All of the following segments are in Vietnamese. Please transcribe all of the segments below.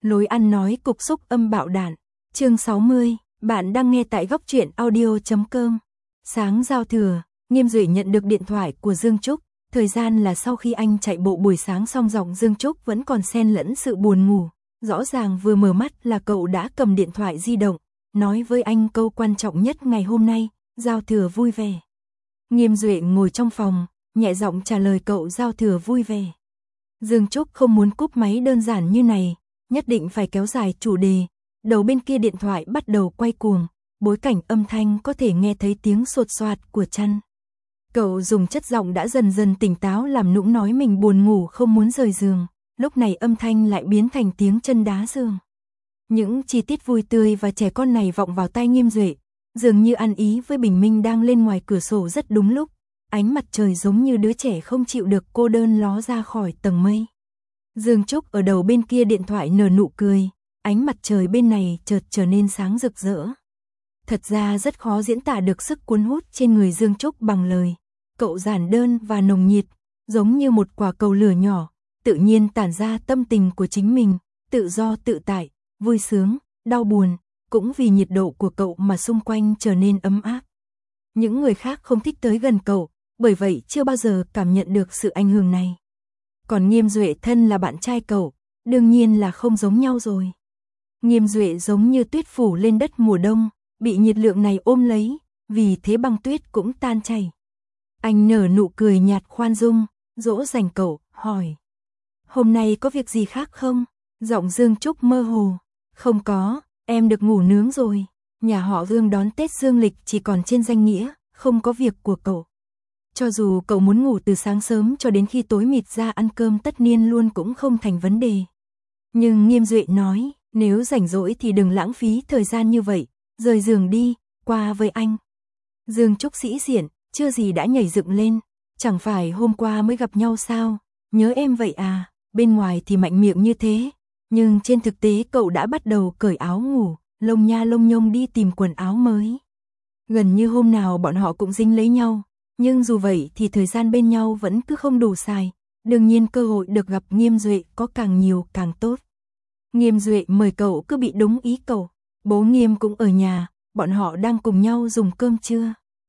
Lối ăn nói cục xúc âm bạo đạn. Chương 60, bạn đang nghe tại góc truyện audio.com. Sáng giao thừa, Nghiêm Duệ nhận được điện thoại của Dương Trúc, thời gian là sau khi anh chạy bộ buổi sáng xong, giọng Dương Trúc vẫn còn xen lẫn sự buồn ngủ, rõ ràng vừa mở mắt là cậu đã cầm điện thoại di động, nói với anh câu quan trọng nhất ngày hôm nay, giao thừa vui vẻ. Nghiêm Duệ ngồi trong phòng, nhẹ giọng trả lời cậu giao thừa vui vẻ. Dương Trúc không muốn cúp máy đơn giản như này, nhất định phải kéo dài chủ đề. Đầu bên kia điện thoại bắt đầu quay cuồng, bối cảnh âm thanh có thể nghe thấy tiếng sột soạt của chăn. Cậu dùng chất giọng đã dần dần tỉnh táo làm nũng nói mình buồn ngủ không muốn rời giường, lúc này âm thanh lại biến thành tiếng chân đá giường. Những chi tiết vui tươi và trẻ con này vọng vào tai Nghiêm Duệ, dường như ăn ý với bình minh đang lên ngoài cửa sổ rất đúng lúc. Ánh mặt trời giống như đứa trẻ không chịu được cô đơn ló ra khỏi tầng mây. Dương Trúc ở đầu bên kia điện thoại nở nụ cười, ánh mặt trời bên này chợt trở nên sáng rực rỡ. Thật ra rất khó diễn tả được sức cuốn hút trên người Dương Trúc bằng lời. Cậu giản đơn và nồng nhiệt, giống như một quả cầu lửa nhỏ, tự nhiên tản ra tâm tình của chính mình, tự do tự tại, vui sướng, đau buồn, cũng vì nhiệt độ của cậu mà xung quanh trở nên ấm áp. Những người khác không thích tới gần cậu, bởi vậy chưa bao giờ cảm nhận được sự ảnh hưởng này. Còn Nghiêm Duệ thân là bạn trai cậu, đương nhiên là không giống nhau rồi. Nghiêm Duệ giống như tuyết phủ lên đất mùa đông, bị nhiệt lượng này ôm lấy, vì thế băng tuyết cũng tan chảy. Anh nở nụ cười nhạt khoan dung, dỗ dành cậu, hỏi. Hôm nay có việc gì khác không? Giọng Dương Trúc mơ hồ. Không có, em được ngủ nướng rồi. Nhà họ Dương đón Tết dương lịch chỉ còn trên danh nghĩa, không có việc của cậu. Cho dù cậu muốn ngủ từ sáng sớm cho đến khi tối mịt ra ăn cơm tất niên luôn cũng không thành vấn đề. Nhưng Nghiêm Duệ nói, nếu rảnh rỗi thì đừng lãng phí thời gian như vậy, rời giường đi, qua với anh. Dương Trúc sĩ diện, chưa gì đã nhảy dựng lên, chẳng phải hôm qua mới gặp nhau sao, nhớ em vậy à, bên ngoài thì mạnh miệng như thế, nhưng trên thực tế cậu đã bắt đầu cởi áo ngủ, lông nha lông nhông đi tìm quần áo mới. Gần như hôm nào bọn họ cũng dính lấy nhau. Nhưng dù vậy thì thời gian bên nhau vẫn cứ không đủ xài, đương nhiên cơ hội được gặp Nghiêm Duệ có càng nhiều càng tốt. Nghiêm Duệ mời cậu cứ bị đúng ý cậu, bố Nghiêm cũng ở nhà, bọn họ đang cùng nhau dùng cơm trưa.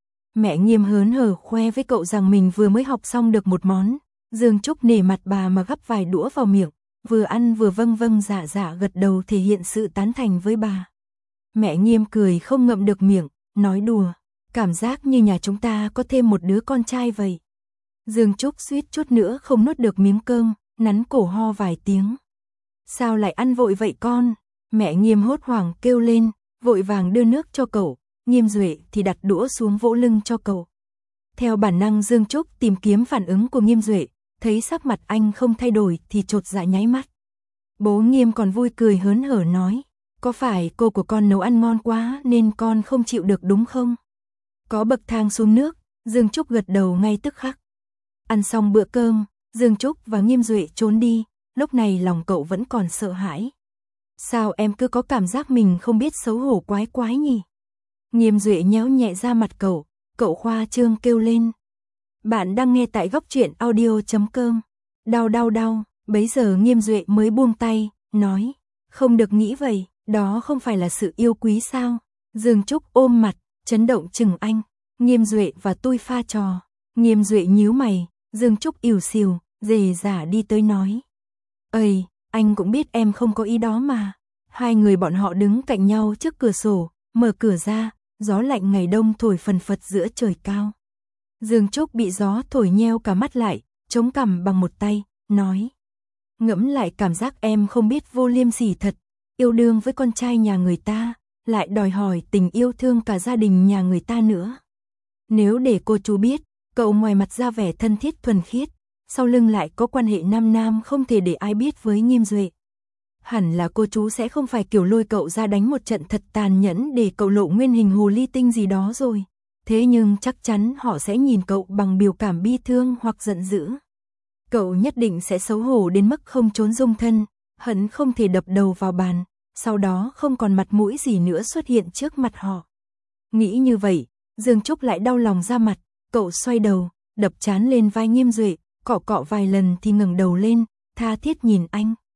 Mẹ Nghiêm hớn hở khoe với cậu rằng mình vừa mới học xong được một món, Dương Trúc nể mặt bà mà gắp vài đũa vào miệng, vừa ăn vừa vâng vâng dạ dạ gật đầu thể hiện sự tán thành với bà. Mẹ Nghiêm cười không ngậm được miệng, nói đùa. Cảm giác như nhà chúng ta có thêm một đứa con trai vậy. Dương Trúc suýt chút nữa không nuốt được miếng cơm, nắn cổ ho vài tiếng. Sao lại ăn vội vậy con? Mẹ Nghiêm hốt hoảng kêu lên, vội vàng đưa nước cho cậu, Nghiêm Duệ thì đặt đũa xuống vỗ lưng cho cậu. Theo bản năng Dương Trúc tìm kiếm phản ứng của Nghiêm Duệ, thấy sắc mặt anh không thay đổi thì chột dạ nháy mắt. Bố Nghiêm còn vui cười hớn hở nói, có phải cô của con nấu ăn ngon quá nên con không chịu được đúng không? Có bậc thang xuống nước, Dương Trúc gật đầu ngay tức khắc. Ăn xong bữa cơm, Dương Trúc và Nghiêm Duệ trốn đi, lúc này lòng cậu vẫn còn sợ hãi. Sao em cứ có cảm giác mình không biết xấu hổ quái quái nhỉ? Nghiêm Duệ nhéo nhẹ ra mặt cậu, cậu khoa trương kêu lên. Bạn đang nghe tại góc truyện audio.com. Đau đau đau, bấy giờ Nghiêm Duệ mới buông tay, nói. Không được nghĩ vậy, đó không phải là sự yêu quý sao? Dương Trúc ôm mặt, chấn động chừng anh. Nghiêm Duệ và tôi pha trò. Nghiêm Duệ nhíu mày, Dương Trúc ỉu xìu, dề dả đi tới nói. Ây, anh cũng biết em không có ý đó mà. Hai người bọn họ đứng cạnh nhau trước cửa sổ, mở cửa ra, gió lạnh ngày đông thổi phần phật giữa trời cao. Dương Trúc bị gió thổi nheo cả mắt lại, chống cằm bằng một tay, nói. Ngẫm lại cảm giác em không biết vô liêm sỉ thật, yêu đương với con trai nhà người ta, lại đòi hỏi tình yêu thương cả gia đình nhà người ta nữa. Nếu để cô chú biết, cậu ngoài mặt ra vẻ thân thiết thuần khiết, sau lưng lại có quan hệ nam nam không thể để ai biết với Nghiêm Duệ. Hẳn là cô chú sẽ không phải kiểu lôi cậu ra đánh một trận thật tàn nhẫn để cậu lộ nguyên hình hồ ly tinh gì đó rồi. Thế nhưng chắc chắn họ sẽ nhìn cậu bằng biểu cảm bi thương hoặc giận dữ. Cậu nhất định sẽ xấu hổ đến mức không trốn dung thân, hận không thể đập đầu vào bàn, sau đó không còn mặt mũi gì nữa xuất hiện trước mặt họ. Nghĩ như vậy, Dương Trúc lại đau lòng ra mặt, cậu xoay đầu, đập trán lên vai Nghiêm Duệ, cọ cọ vài lần thì ngẩng đầu lên, tha thiết nhìn anh.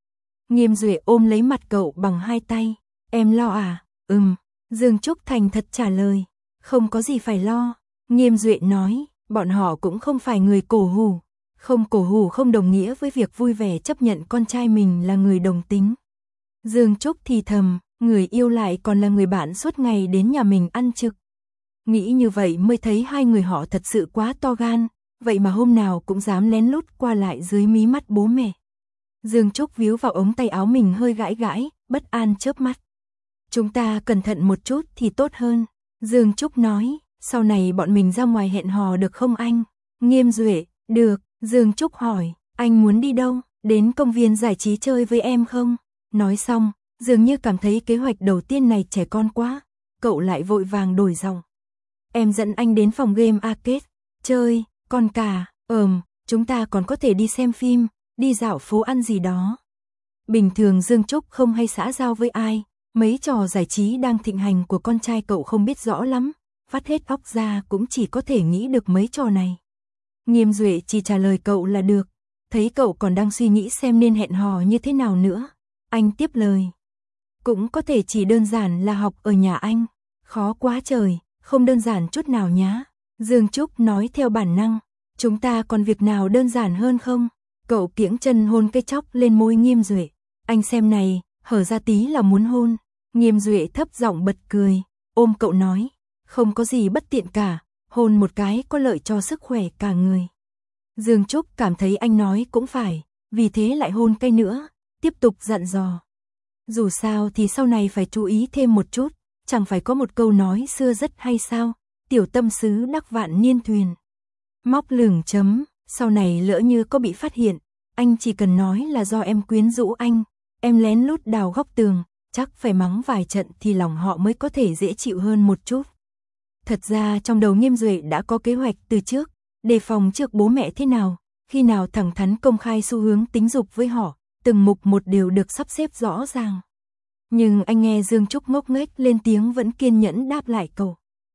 Nghiêm Duệ ôm lấy mặt cậu bằng hai tay. Em lo à? Dương Trúc thành thật trả lời. Không có gì phải lo. Nghiêm Duệ nói, bọn họ cũng không phải người cổ hủ. Không cổ hủ không đồng nghĩa với việc vui vẻ chấp nhận con trai mình là người đồng tính. Dương Trúc thì thầm, người yêu lại còn là người bạn suốt ngày đến nhà mình ăn trực. Nghĩ như vậy mới thấy hai người họ thật sự quá to gan, vậy mà hôm nào cũng dám lén lút qua lại dưới mí mắt bố mẹ. Dương Trúc víu vào ống tay áo mình hơi gãi gãi, bất an chớp mắt. Chúng ta cẩn thận một chút thì tốt hơn. Dương Trúc nói, sau này bọn mình ra ngoài hẹn hò được không anh? Nghiêm Duệ, được. Dương Trúc hỏi, anh muốn đi đâu? Đến công viên giải trí chơi với em không? Nói xong, dường như cảm thấy kế hoạch đầu tiên này trẻ con quá, cậu lại vội vàng đổi giọng. Em dẫn anh đến phòng game arcade, chơi, còn cả, chúng ta còn có thể đi xem phim, đi dạo phố ăn gì đó. Bình thường Dương Trúc không hay xã giao với ai, mấy trò giải trí đang thịnh hành của con trai cậu không biết rõ lắm, vắt hết óc ra cũng chỉ có thể nghĩ được mấy trò này. Nghiêm Duệ chỉ trả lời cậu là được, thấy cậu còn đang suy nghĩ xem nên hẹn hò như thế nào nữa. Anh tiếp lời. Cũng có thể chỉ đơn giản là học ở nhà anh, khó quá trời, không đơn giản chút nào nhá. Dương Trúc nói theo bản năng, chúng ta còn việc nào đơn giản hơn không? Cậu kiễng chân hôn cái chóc lên môi Nghiêm Duệ. Anh xem này, hở ra tí là muốn hôn. Nghiêm Duệ thấp giọng bật cười, ôm cậu nói, không có gì bất tiện cả, hôn một cái có lợi cho sức khỏe cả người. Dương Trúc cảm thấy anh nói cũng phải, vì thế lại hôn cái nữa, tiếp tục dặn dò. Dù sao thì sau này phải chú ý thêm một chút, chẳng phải có một câu nói xưa rất hay sao, tiểu tâm sứ đắc vạn niên thuyền. Móc lửng chấm, sau này lỡ như có bị phát hiện, anh chỉ cần nói là do em quyến rũ anh, em lén lút đào góc tường, chắc phải mắng vài trận thì lòng họ mới có thể dễ chịu hơn một chút. Thật ra trong đầu Nghiêm Duệ đã có kế hoạch từ trước, đề phòng trước bố mẹ thế nào, khi nào thẳng thắn công khai xu hướng tính dục với họ, từng mục một đều được sắp xếp rõ ràng. Nhưng anh nghe Dương Trúc ngốc nghếch lên tiếng vẫn kiên nhẫn đáp lại cậu.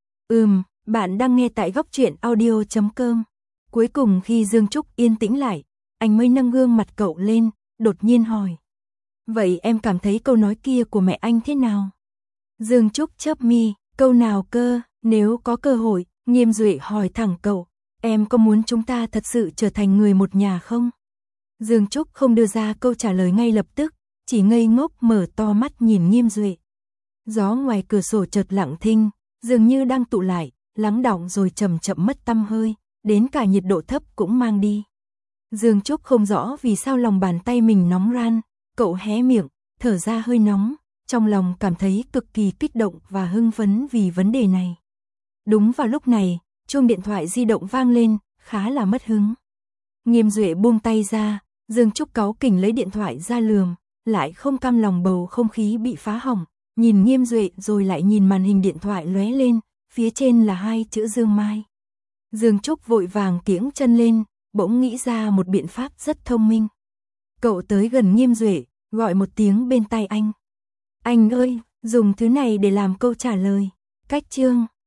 Bạn đang nghe tại góc truyện audio.com. Cuối cùng khi Dương Trúc yên tĩnh lại, anh mới nâng gương mặt cậu lên, đột nhiên hỏi. Vậy em cảm thấy câu nói kia của mẹ anh thế nào? Dương Trúc chớp mi, câu nào cơ? Nếu có cơ hội, Nghiêm Duệ hỏi thẳng cậu, em có muốn chúng ta thật sự trở thành người một nhà không? Dương Trúc không đưa ra câu trả lời ngay lập tức, chỉ ngây ngốc mở to mắt nhìn Nghiêm Duệ. Gió ngoài cửa sổ chợt lặng thinh, dường như đang tụ lại, lắng đọng rồi chậm chậm mất tăm hơi, đến cả nhiệt độ thấp cũng mang đi. Dương Trúc không rõ vì sao lòng bàn tay mình nóng ran, cậu hé miệng, thở ra hơi nóng, trong lòng cảm thấy cực kỳ kích động và hưng phấn vì vấn đề này. Đúng vào lúc này, chuông điện thoại di động vang lên, khá là mất hứng. Nghiêm Duệ buông tay ra, Dương Trúc cáu kỉnh lấy điện thoại ra lườm, lại không cam lòng bầu không khí bị phá hỏng, nhìn Nghiêm Duệ rồi lại nhìn màn hình điện thoại lóe lên, phía trên là hai chữ Dương Mai. Dương Trúc vội vàng kiễng chân lên, bỗng nghĩ ra một biện pháp rất thông minh. Cậu tới gần Nghiêm Duệ, gọi một tiếng bên tai anh. Anh ơi, dùng thứ này để làm câu trả lời. Cách chương